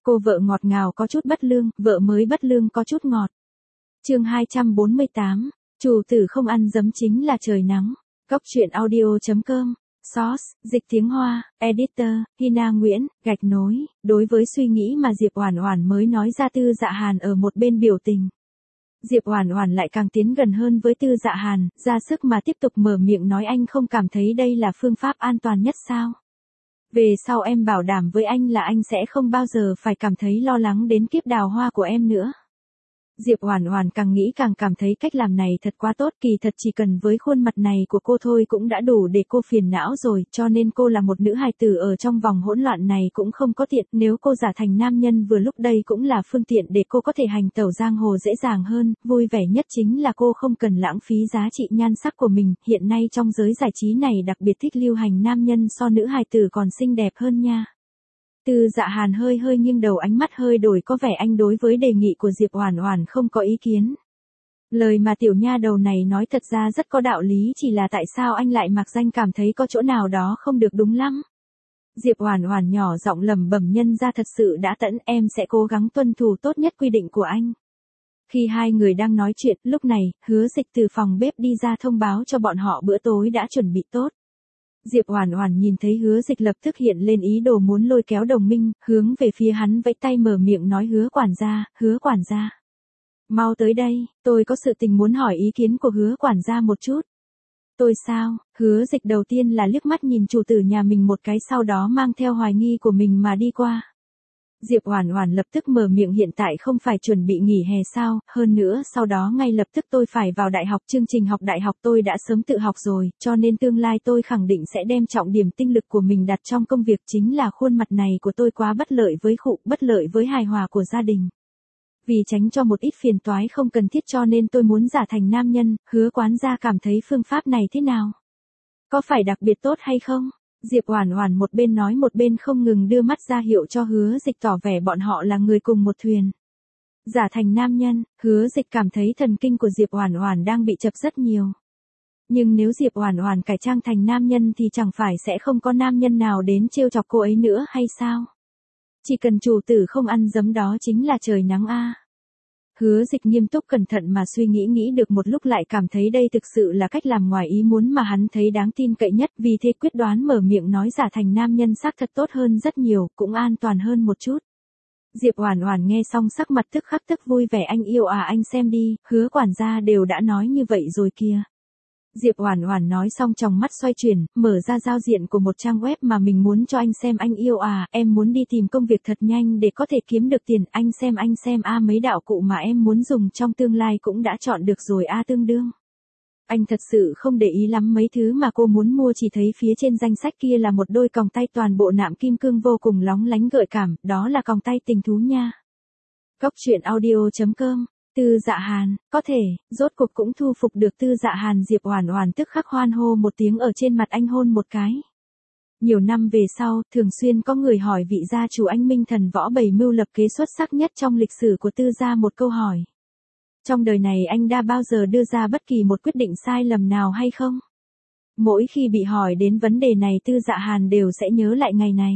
Cô vợ ngọt ngào có chút bất lương, vợ mới bất lương có chút ngọt. Chương 248, chủ tử không ăn giấm chính là trời nắng. Góc truyện audio.com. Source, dịch tiếng Hoa, Editor, Hina Nguyễn, gạch nối. Đối với suy nghĩ mà Diệp Oản Oản mới nói ra, Tư Dạ Hàn ở một bên biểu tình. Diệp Oản Oản lại càng tiến gần hơn với Tư Dạ Hàn, ra sức mà tiếp tục mở miệng nói, anh không cảm thấy đây là phương pháp an toàn nhất sao? Về sau em bảo đảm với anh là anh sẽ không bao giờ phải cảm thấy lo lắng đến kiếp đào hoa của em nữa. Diệp Oản Oản càng nghĩ càng cảm thấy cách làm này thật quá tốt, kỳ thật chỉ cần với khuôn mặt này của cô thôi cũng đã đủ để cô phiền não rồi, cho nên cô là một nữ hài tử ở trong vòng hỗn loạn này cũng không có tiện, nếu cô giả thành nam nhân vừa lúc đây cũng là phương tiện để cô có thể hành tẩu giang hồ dễ dàng hơn, vui vẻ nhất chính là cô không cần lãng phí giá trị nhan sắc của mình, hiện nay trong giới giải trí này đặc biệt thích lưu hành nam nhân so nữ hài tử còn xinh đẹp hơn nha. Tư Dạ Hàn hơi nghiêng đầu, ánh mắt hơi đổi, có vẻ anh đối với đề nghị của Diệp Oản Oản không có ý kiến. Lời mà tiểu nha đầu này nói thật ra rất có đạo lý, chỉ là tại sao anh lại mặc danh cảm thấy có chỗ nào đó không được đúng lắm. Diệp Oản Oản nhỏ giọng lẩm bẩm, nhân ra thật sự đã tận, em sẽ cố gắng tuân thủ tốt nhất quy định của anh. Khi hai người đang nói chuyện, lúc này, Hứa Dịch từ phòng bếp đi ra thông báo cho bọn họ bữa tối đã chuẩn bị tốt. Diệp Oản Oản nhìn thấy Hứa Dịch lập tức hiện lên ý đồ muốn lôi kéo Đồng Minh, hướng về phía hắn vẫy tay mở miệng nói, Hứa quản gia. Mau tới đây, tôi có sự tình muốn hỏi ý kiến của Hứa quản gia một chút. Tôi sao? Hứa Dịch đầu tiên là liếc mắt nhìn chủ tử nhà mình một cái, sau đó mang theo hoài nghi của mình mà đi qua. Diệp Oản Oản lập tức mở miệng, hiện tại không phải chuẩn bị nghỉ hè sao, hơn nữa sau đó ngay lập tức tôi phải vào đại học, chương trình học đại học tôi đã sớm tự học rồi, cho nên tương lai tôi khẳng định sẽ đem trọng điểm tinh lực của mình đặt trong công việc, chính là khuôn mặt này của tôi quá bất lợi với hài hòa của gia đình. Vì tránh cho một ít phiền toái không cần thiết cho nên tôi muốn giả thành nam nhân, Hứa quản gia cảm thấy phương pháp này thế nào? Có phải đặc biệt tốt hay không? Diệp Oản Oản một bên nói một bên không ngừng đưa mắt ra hiệu cho Hứa Dịch, tỏ vẻ bọn họ là người cùng một thuyền. Giả thành nam nhân, Hứa Dịch cảm thấy thần kinh của Diệp Oản Oản đang bị chập rất nhiều. Nhưng nếu Diệp Oản Oản cải trang thành nam nhân thì chẳng phải sẽ không có nam nhân nào đến trêu chọc cô ấy nữa hay sao? Chỉ cần chủ tử không ăn giấm đó chính là trời nắng a. Hứa Dịch nghiêm túc cẩn thận mà suy nghĩ được một lúc lại cảm thấy đây thực sự là cách làm ngoài ý muốn mà hắn thấy đáng tin cậy nhất, vì thế quyết đoán mở miệng nói, giả thành nam nhân xác thật tốt hơn rất nhiều, cũng an toàn hơn một chút. Diệp Oản Oản nghe xong sắc mặt tức khắc tức vui vẻ, anh yêu à, anh xem đi, Hứa quản gia đều đã nói như vậy rồi kìa. Diệp Oản Oản nói xong tròng mắt xoay chuyển, mở ra giao diện của một trang web mà mình muốn cho anh xem, anh yêu à, em muốn đi tìm công việc thật nhanh để có thể kiếm được tiền, anh xem a, mấy đạo cụ mà em muốn dùng trong tương lai cũng đã chọn được rồi a, tương đương. Anh thật sự không để ý lắm mấy thứ mà cô muốn mua, chỉ thấy phía trên danh sách kia là một đôi còng tay toàn bộ nạm kim cương vô cùng lóng lánh gợi cảm, đó là còng tay tình thú nha. Góc truyện audio.com. Tư Dạ Hàn, có thể, rốt cuộc cũng thu phục được Tư Dạ Hàn. Diệp Oản Oản tức khắc hoan hô một tiếng, ở trên mặt anh hôn một cái. Nhiều năm về sau, thường xuyên có người hỏi vị gia chủ anh minh thần võ bày mưu lập kế xuất sắc nhất trong lịch sử của Tư gia một câu hỏi. Trong đời này anh đã bao giờ đưa ra bất kỳ một quyết định sai lầm nào hay không? Mỗi khi bị hỏi đến vấn đề này, Tư Dạ Hàn đều sẽ nhớ lại ngày này.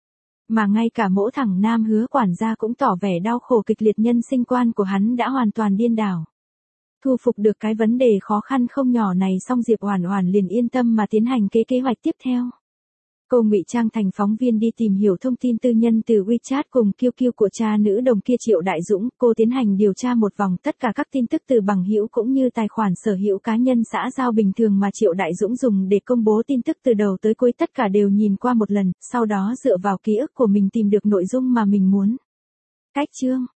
Mà ngay cả mỗ thẳng nam Hứa quản gia cũng tỏ vẻ đau khổ kịch liệt, nhân sinh quan của hắn đã hoàn toàn điên đảo. Thu phục được cái vấn đề khó khăn không nhỏ này xong, Diệp Oản Oản liền yên tâm mà tiến hành kế hoạch tiếp theo. Cô ngụy trang thành phóng viên đi tìm hiểu thông tin tư nhân từ WeChat cùng QQ của cha nữ đồng kia Triệu Đại Dũng, cô tiến hành điều tra một vòng tất cả các tin tức từ bằng hữu cũng như tài khoản sở hữu cá nhân xã giao bình thường mà Triệu Đại Dũng dùng để công bố tin tức, từ đầu tới cuối tất cả đều nhìn qua một lần, sau đó dựa vào ký ức của mình tìm được nội dung mà mình muốn. Cách chương,